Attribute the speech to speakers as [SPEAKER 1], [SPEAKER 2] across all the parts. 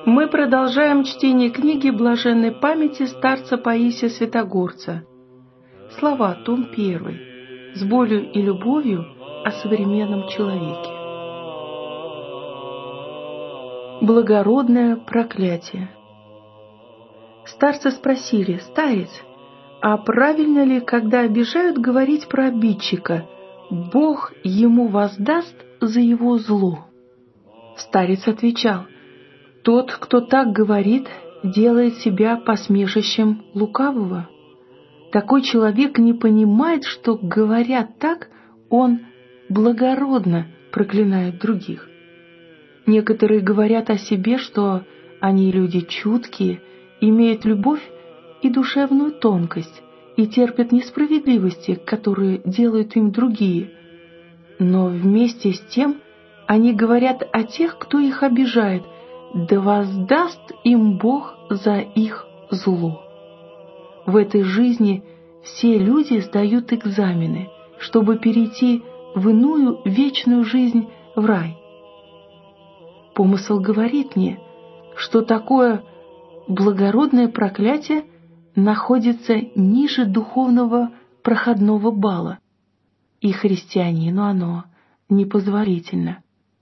[SPEAKER 1] Мы продолжаем чтение книги блаженной памяти старца Паисия Святогорца. Слова, том 1. С болью и любовью о современном человеке. Благородное проклятие. Старцы спросили: «Старец, а правильно ли, когда обижают, говорить про обидчика: Бог ему воздаст за его зло?» Старец отвечал: «Тот, кто так говорит, делает себя посмешищем лукавого. Такой человек не понимает, что, говоря так, он благородно проклинает других. Некоторые говорят о себе, что они люди чуткие, имеют любовь и душевную тонкость и терпят несправедливости, которые делают им другие. Но вместе с тем они говорят о тех, кто их обижает: да воздаст им Бог за их зло». В этой жизни все люди сдают экзамены, чтобы перейти в иную вечную жизнь, в рай. Помысл говорит мне, что такое благородное проклятие находится ниже духовного проходного балла, и христианину оно непозволительно.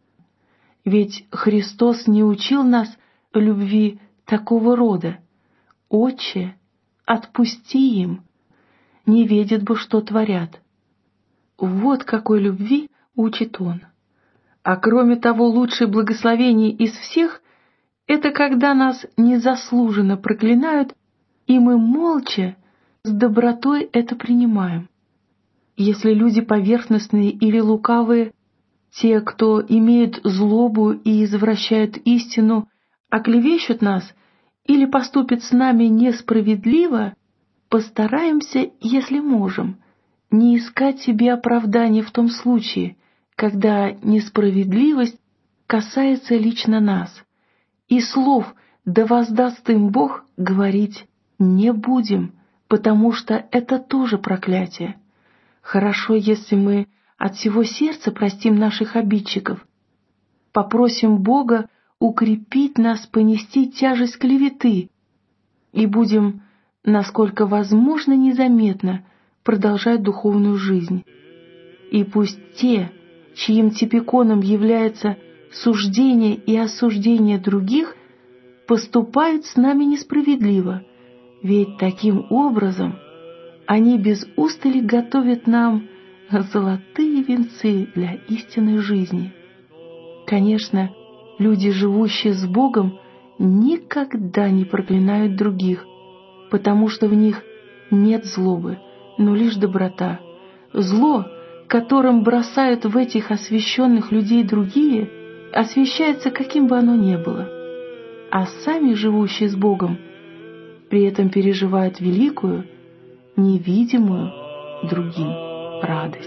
[SPEAKER 1] Ведь Христос не учил нас любви такого рода: «Отче, отпусти им, не ведят бы, что творят». Вот какой любви учит Он. А кроме того, лучшее благословение из всех — это когда нас незаслуженно проклинают, и мы молча, с добротой это принимаем. Если люди поверхностные или лукавые, те, кто имеют злобу и извращают истину, оклевещут нас или поступят с нами несправедливо, постараемся, если можем, не искать себе оправданий в том случае, когда несправедливость касается лично нас, и слов «да воздаст им Бог» говорить не будем, потому что это тоже проклятие. Хорошо, если мы от всего сердца простим наших обидчиков, попросим Бога укрепить нас понести тяжесть клеветы и будем, насколько возможно, незаметно продолжать духовную жизнь. И пусть те, чьим типиконом является суждение и осуждение других, поступают с нами несправедливо, ведь таким образом они без устали готовят нам золотые венцы для истинной жизни. Конечно, люди, живущие с Богом, никогда не проклинают других, потому что в них нет злобы, но лишь доброта. Зло, которым бросают в этих освященных людей другие, освящается, каким бы оно ни было. А сами, живущие с Богом, при этом переживают великую, невидимую другим радость.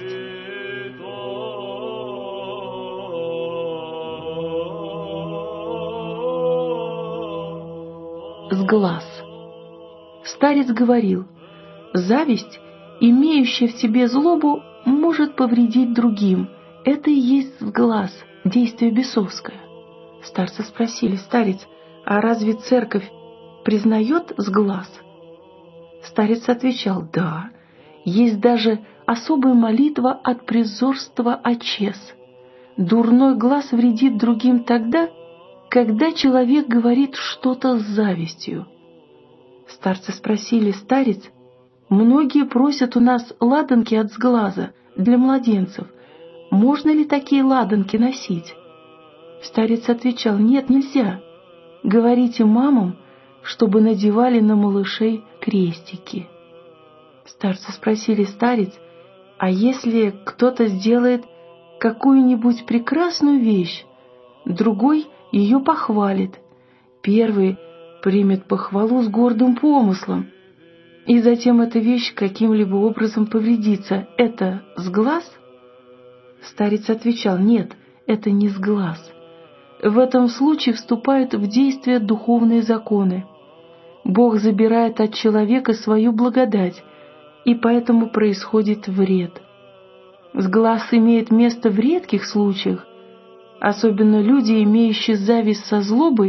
[SPEAKER 1] С глаз. Старец говорил: зависть, имеющая в себе злобу, может повредить другим. Это и есть с глаз, действие бесовское. Старцы спросили: старец, а разве церковь признает с глаз? Старец отвечал: да, есть даже особая молитва от презорства очес. Дурной глаз вредит другим тогда, когда человек говорит что-то с завистью. Старцы спросили: старец, многие просят у нас ладанки от сглаза для младенцев. Можно ли такие ладанки носить? Старец отвечал: нет, нельзя. Говорите мамам, чтобы надевали на малышей крестики. Старцы спросили: старец, а если кто-то сделает какую-нибудь прекрасную вещь, другой ее похвалит, первый примет похвалу с гордым помыслом, и затем эта вещь каким-либо образом повредится, это с глаз? Старец отвечал: нет, это не с глаз. В этом случае вступают в действие духовные законы. Бог забирает от человека свою благодать, и поэтому происходит вред. Сглаз имеет место в редких случаях. Особенно люди, имеющие зависть со злобой,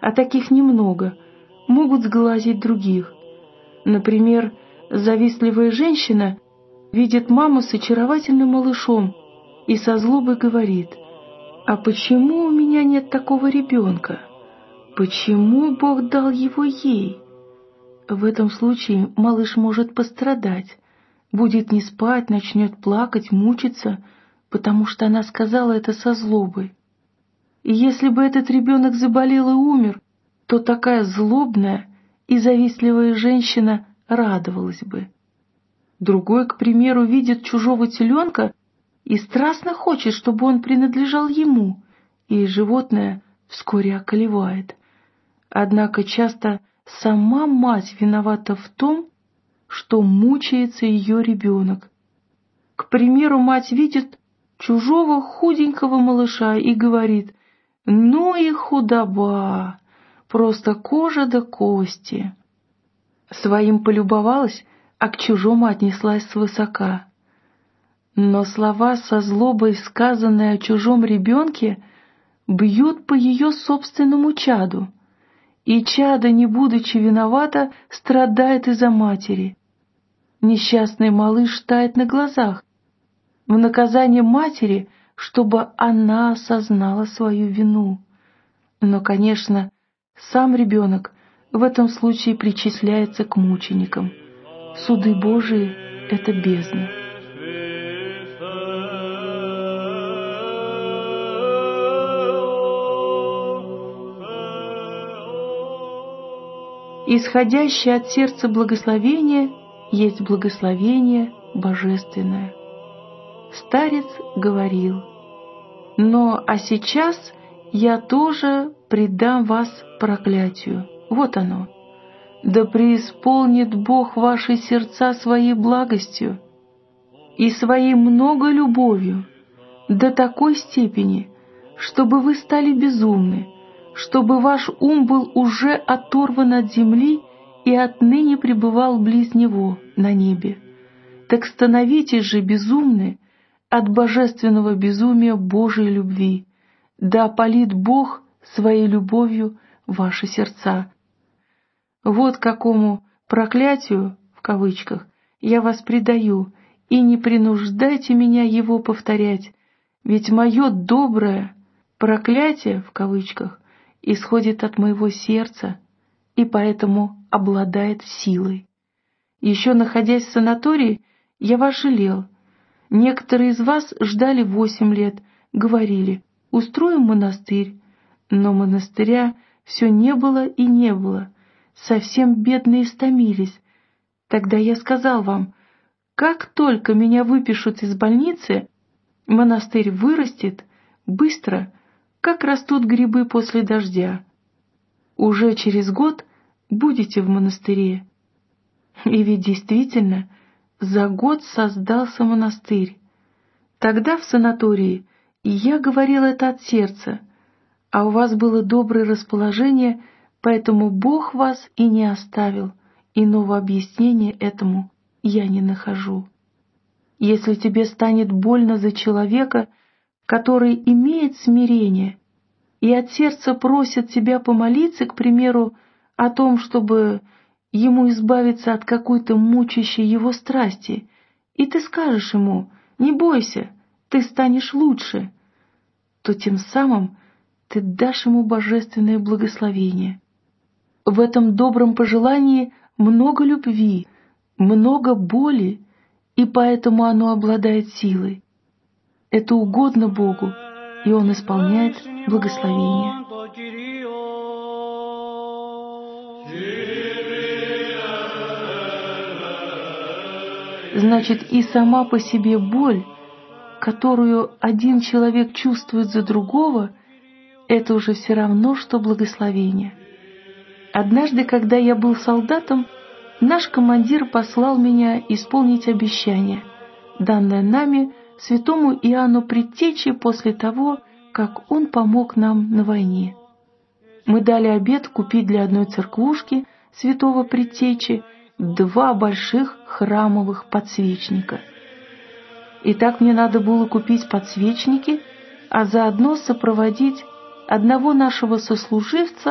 [SPEAKER 1] а таких немного, могут сглазить других. Например, завистливая женщина видит маму с очаровательным малышом и со злобой говорит: «А почему у меня нет такого ребенка? Почему Бог дал его ей?» В этом случае малыш может пострадать, будет не спать, начнет плакать, мучиться, потому что она сказала это со злобой. И если бы этот ребенок заболел и умер, то такая злобная и завистливая женщина радовалась бы. Другой, к примеру, видит чужого теленка и страстно хочет, чтобы он принадлежал ему, и животное вскоре околевает. Однако часто сама мать виновата в том, что мучается ее ребенок. К примеру, мать видит чужого худенького малыша и говорит: «Ну и худоба, просто кожа до кости». Своим полюбовалась, а к чужому отнеслась свысока. Но слова со злобой, сказанные о чужом ребенке, бьют по ее собственному чаду, и чадо, не будучи виновато, страдает из-за матери. Несчастный малыш тает на глазах, в наказание матери, чтобы она осознала свою вину. Но, конечно, сам ребенок в этом случае причисляется к мученикам. Суды Божии — это бездна. Исходящее от сердца благословение есть благословение божественное. Старец говорил: «Но а сейчас я тоже предам вас проклятию». Вот оно. «Да преисполнит Бог ваши сердца своей благостью и своей много любовью до такой степени, чтобы вы стали безумны, чтобы ваш ум был уже оторван от земли и отныне пребывал близ него на небе. Так становитесь же безумны от божественного безумия Божией любви, да опалит Бог своей любовью ваши сердца». Вот какому проклятию, в кавычках, я вас предаю, и не принуждайте меня его повторять, ведь мое доброе проклятие, в кавычках, исходит от моего сердца и поэтому обладает силой. Еще находясь в санатории, я вас жалел. Некоторые из вас ждали 8 лет, говорили: «Устроим монастырь». Но монастыря все не было и не было. Совсем бедные истомились. Тогда я сказал вам: как только меня выпишут из больницы, монастырь вырастет быстро, как растут грибы после дождя. Уже через год будете в монастыре. И ведь действительно, за год создался монастырь. Тогда в санатории я говорил это от сердца, а у вас было доброе расположение, поэтому Бог вас и не оставил, иного объяснения этому я не нахожу. Если тебе станет больно за человека, который имеет смирение, и от сердца просит тебя помолиться, к примеру, о том, чтобы ему избавиться от какой-то мучащей его страсти, и ты скажешь ему: «Не бойся, ты станешь лучше», то тем самым ты дашь ему божественное благословение. В этом добром пожелании много любви, много боли, и поэтому оно обладает силой. Это угодно Богу, и Он исполняет благословение. Значит, и сама по себе боль, которую один человек чувствует за другого, это уже все равно, что благословение. Однажды, когда я был солдатом, наш командир послал меня исполнить обещание, данное нами святому Иоанну Предтече после того, как он помог нам на войне. Мы дали обет купить для одной церквушки святого Предтечи 2 больших храмовых подсвечника. И так мне надо было купить подсвечники, а заодно сопроводить одного нашего сослуживца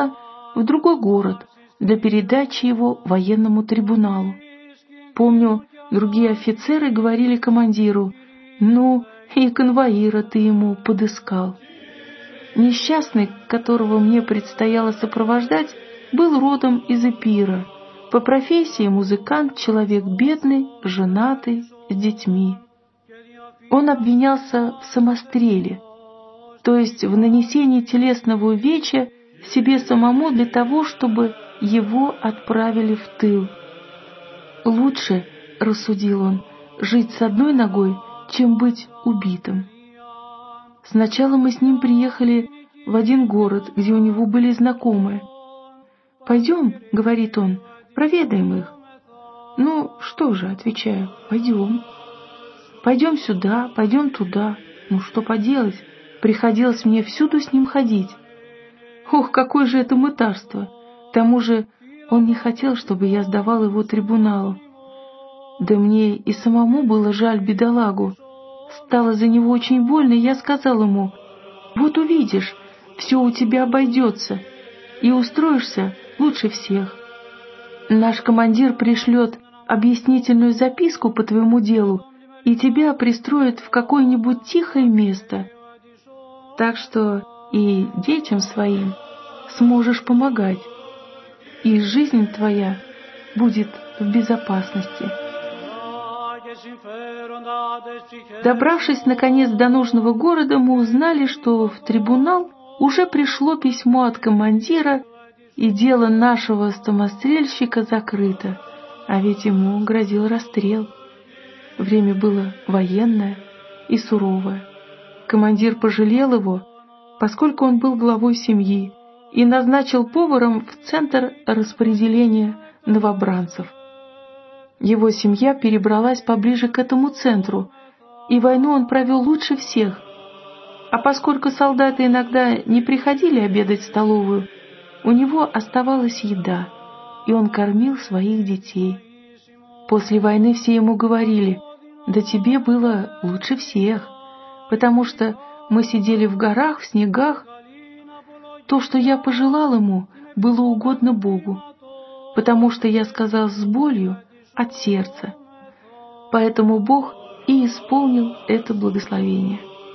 [SPEAKER 1] в другой город для передачи его военному трибуналу. Помню, другие офицеры говорили командиру: «Ну, и конвоира ты ему подыскал». Несчастный, которого мне предстояло сопровождать, был родом из Эпира, по профессии музыкант, человек бедный, женатый, с детьми. Он обвинялся в самостреле, то есть в нанесении телесного увечья себе самому для того, чтобы его отправили в тыл. «Лучше, — рассудил он, — жить с одной ногой, чем быть убитым». Сначала мы с ним приехали в один город, где у него были знакомые. «Пойдем, — говорит он, — проведаем их». «Ну, что же, — отвечаю, — пойдем. Пойдем сюда, пойдем туда. Ну, что поделать, приходилось мне всюду с ним ходить. Ох, какое же это мытарство! К тому же он не хотел, чтобы я сдавал его трибуналу. Да мне и самому было жаль бедолагу. Стало за него очень больно, и я сказал ему: «Вот увидишь, все у тебя обойдется, и устроишься лучше всех. Наш командир пришлет объяснительную записку по твоему делу, и тебя пристроят в какое-нибудь тихое место. Так что и детям своим сможешь помогать, и жизнь твоя будет в безопасности». Добравшись, наконец, до нужного города, мы узнали, что в трибунал уже пришло письмо от командира, и дело нашего самострельщика закрыто, а ведь ему грозил расстрел. Время было военное и суровое. Командир пожалел его, поскольку он был главой семьи, и назначил поваром в центр распределения новобранцев. Его семья перебралась поближе к этому центру, и войну он провел лучше всех. А поскольку солдаты иногда не приходили обедать в столовую, у него оставалась еда, и он кормил своих детей. После войны все ему говорили: «Да тебе было лучше всех, потому что мы сидели в горах, в снегах». То, что я пожелал ему, было угодно Богу, потому что я сказал с болью от сердца. Поэтому Бог и исполнил это благословение.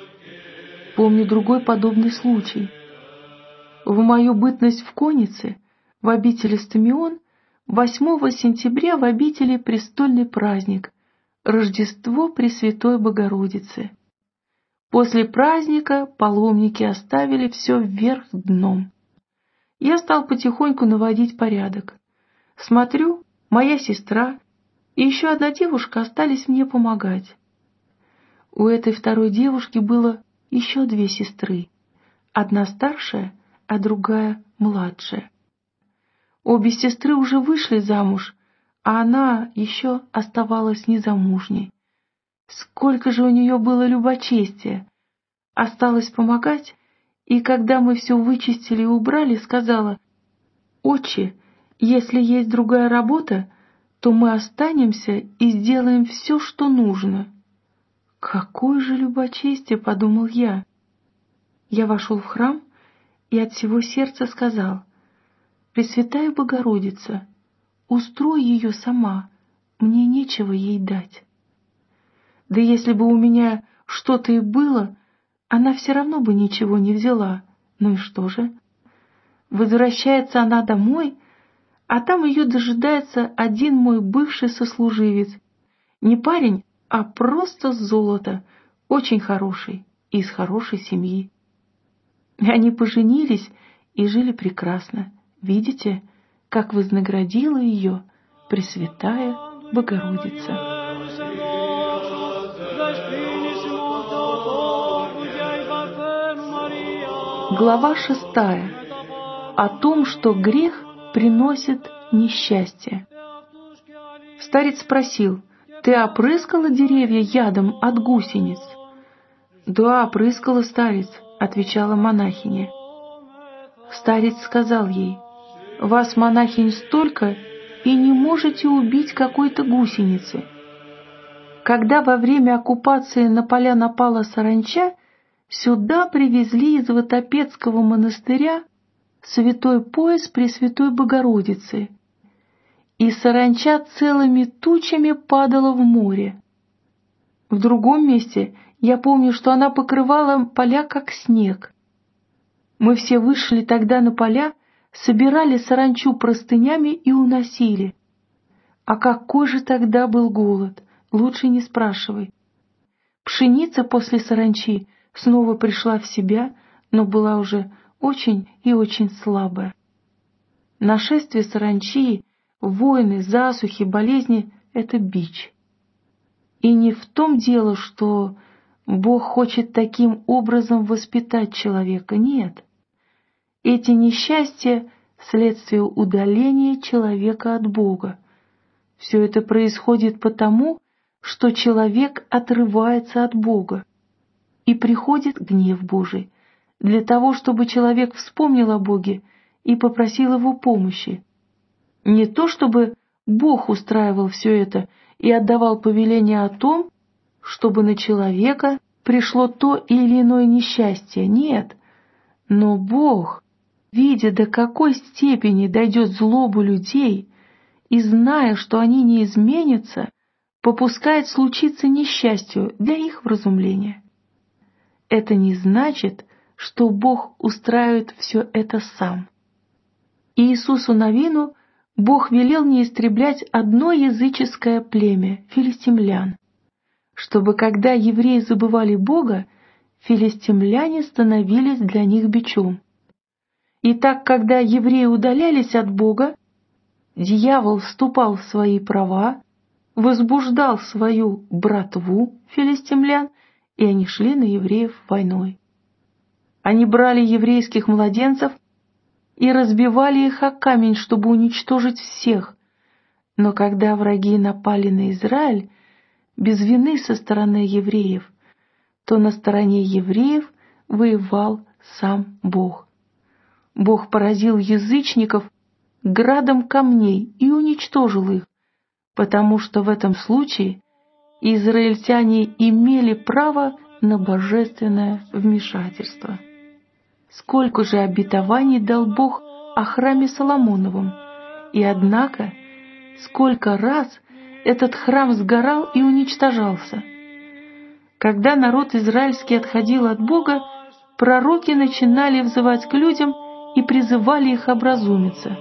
[SPEAKER 1] Помню другой подобный случай. В мою бытность в коннице, в обители Стамион, 8 сентября в обители престольный праздник — Рождество Пресвятой Богородицы. После праздника паломники оставили все вверх дном. Я стал потихоньку наводить порядок. Смотрю, моя сестра и еще одна девушка остались мне помогать. У этой второй девушки было еще 2 сестры, одна старшая, а другая младшая. Обе сестры уже вышли замуж, а она еще оставалась незамужней. Сколько же у нее было любочестия! Осталось помогать, и когда мы все вычистили и убрали, сказала: «Отче, если есть другая работа, то мы останемся и сделаем все, что нужно». «Какое же любочестие!» — подумал я. Я вошел в храм и от всего сердца сказал: «Пресвятая Богородица, устрой ее сама, мне нечего ей дать». Да если бы у меня что-то и было, она все равно бы ничего не взяла. Ну и что же? Возвращается она домой, а там ее дожидается один мой бывший сослуживец. Не парень, а просто золото, очень хороший, из хорошей семьи. Они поженились и жили прекрасно. Видите, как вознаградила ее Пресвятая Богородица. Глава 6. О том, что грех приносит несчастье. Старец спросил: «Ты опрыскала деревья ядом от гусениц?» «Да, опрыскала, старец», — отвечала монахиня. Старец сказал ей: «Вас, монахинь, столько, и не можете убить какой-то гусеницы». Когда во время оккупации на поля напала саранча, сюда привезли из Ватопецкого монастыря святой пояс Пресвятой Богородицы, и саранча целыми тучами падала в море. В другом месте я помню, что она покрывала поля, как снег. Мы все вышли тогда на поля, собирали саранчу простынями и уносили. А какой же тогда был голод, лучше не спрашивай. Пшеница после саранчи снова пришла в себя, но была уже очень и очень слабая. Нашествие саранчи, войны, засухи, болезни — это бич. И не в том дело, что Бог хочет таким образом воспитать человека, нет. Эти несчастья — следствие удаления человека от Бога. Все это происходит потому, что человек отрывается от Бога, и приходит гнев Божий, для того, чтобы человек вспомнил о Боге и попросил Его помощи. Не то, чтобы Бог устраивал все это и отдавал повеление о том, чтобы на человека пришло то или иное несчастье, нет. Но Бог, видя, до какой степени дойдет злоба людей, и зная, что они не изменятся, попускает случиться несчастью для их вразумления. Это не значит, что Бог устраивает все это сам. Иисусу Навину Бог велел не истреблять одно языческое племя — филистимлян, чтобы, когда евреи забывали Бога, филистимляне становились для них бичом. И так, когда евреи удалялись от Бога, дьявол вступал в свои права, возбуждал свою братву филистимлян, и они шли на евреев войной. Они брали еврейских младенцев и разбивали их о камень, чтобы уничтожить всех. Но когда враги напали на Израиль без вины со стороны евреев, то на стороне евреев воевал сам Бог. Бог поразил язычников градом камней и уничтожил их, потому что в этом случае израильтяне имели право на божественное вмешательство. Сколько же обетований дал Бог о храме Соломоновом, и однако сколько раз этот храм сгорал и уничтожался. Когда народ израильский отходил от Бога, пророки начинали взывать к людям и призывали их образумиться.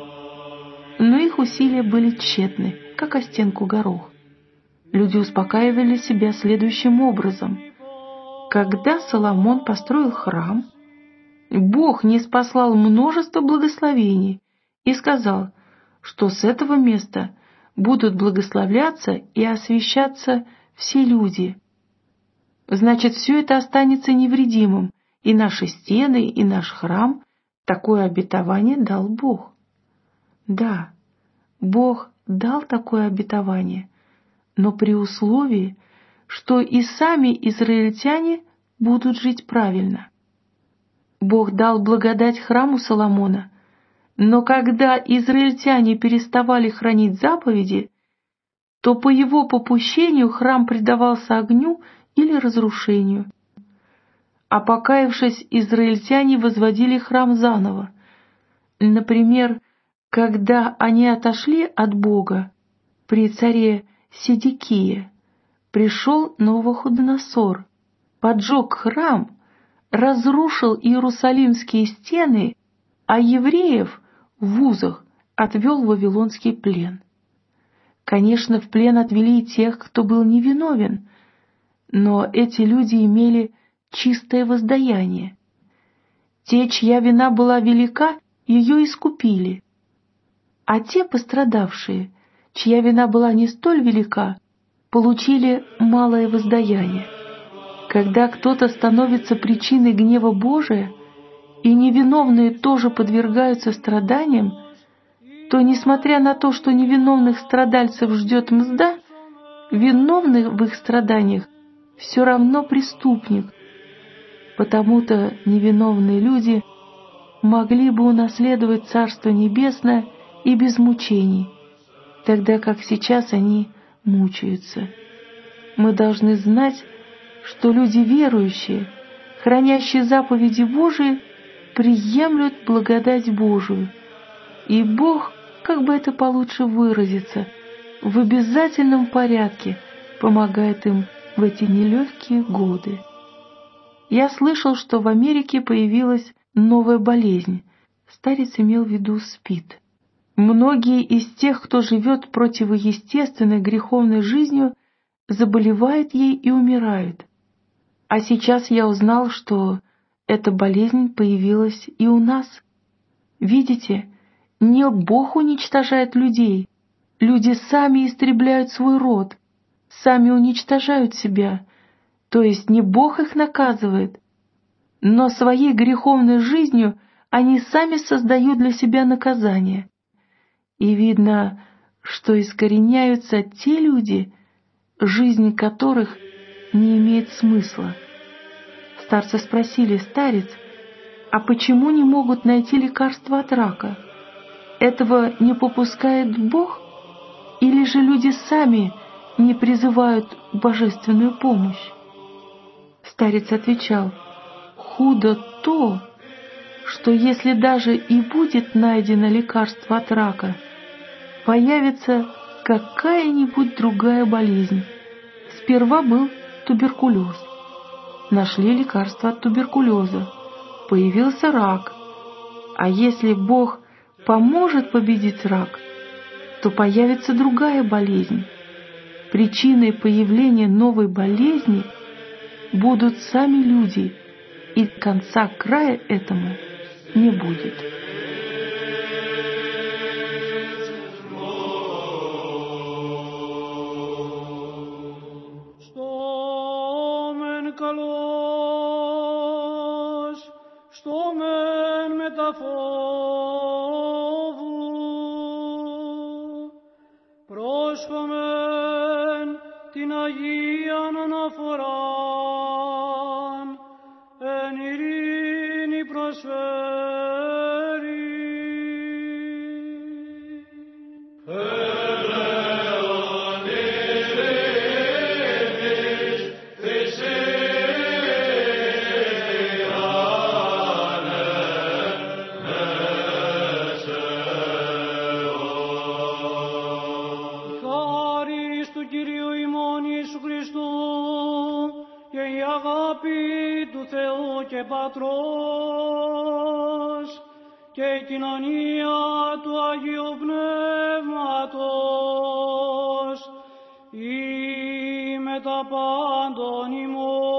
[SPEAKER 1] Но их усилия были тщетны, как о стенку горох. Люди успокаивали себя следующим образом. Когда Соломон построил храм, Бог ниспослал множество благословений и сказал, что с этого места будут благословляться и освящаться все люди. Значит, все это останется невредимым, и наши стены, и наш храм. Такое обетование дал Бог. Да, Бог дал такое обетование, но при условии, что и сами израильтяне будут жить правильно. Бог дал благодать храму Соломона, но когда израильтяне переставали хранить заповеди, то по его попущению храм предавался огню или разрушению. А покаявшись, израильтяне возводили храм заново. Например, когда они отошли от Бога при царе Седекии, пришел Навуходоносор, поджег храм, разрушил иерусалимские стены, а евреев в узах отвел в вавилонский плен. Конечно, в плен отвели и тех, кто был невиновен, но эти люди имели чистое воздаяние. Те, чья вина была велика, ее искупили, а те пострадавшие, чья вина была не столь велика, получили малое воздаяние. Когда кто-то становится причиной гнева Божия, и невиновные тоже подвергаются страданиям, то, несмотря на то, что невиновных страдальцев ждет мзда, виновный в их страданиях все равно преступник. Потому-то невиновные люди могли бы унаследовать Царство Небесное и без мучений, тогда как сейчас они мучаются. Мы должны знать, что люди верующие, хранящие заповеди Божии, приемлют благодать Божию. И Бог, как бы это получше выразиться, в обязательном порядке помогает им в эти нелегкие годы. Я слышал, что в Америке появилась новая болезнь. Старец имел в виду СПИД. Многие из тех, кто живет противоестественной греховной жизнью, заболевают ей и умирают. А сейчас я узнал, что эта болезнь появилась и у нас. Видите, не Бог уничтожает людей. Люди сами истребляют свой род, сами уничтожают себя. То есть не Бог их наказывает, но своей греховной жизнью они сами создают для себя наказание. И видно, что искореняются те люди, жизнь которых не имеет смысла. Старцы спросили: «Старец, а почему не могут найти лекарство от рака? Этого не попускает Бог? Или же люди сами не призывают божественную помощь?» Старец отвечал: «Худо то, что если даже и будет найдено лекарство от рака, появится какая-нибудь другая болезнь. Сперва был туберкулез. Нашли лекарство от туберкулеза. Появился рак. А если Бог поможет победить рак, то появится другая болезнь. Причиной появления новой болезни будут сами люди, и конца края этому не будет».
[SPEAKER 2] Πρόσχομεν την Αγίαν αναφοράν, εν ειρήνη προσφέρει. Και Πατρός και η κοινωνία του Αγίου Πνεύματος ή με τα πάντων ημών.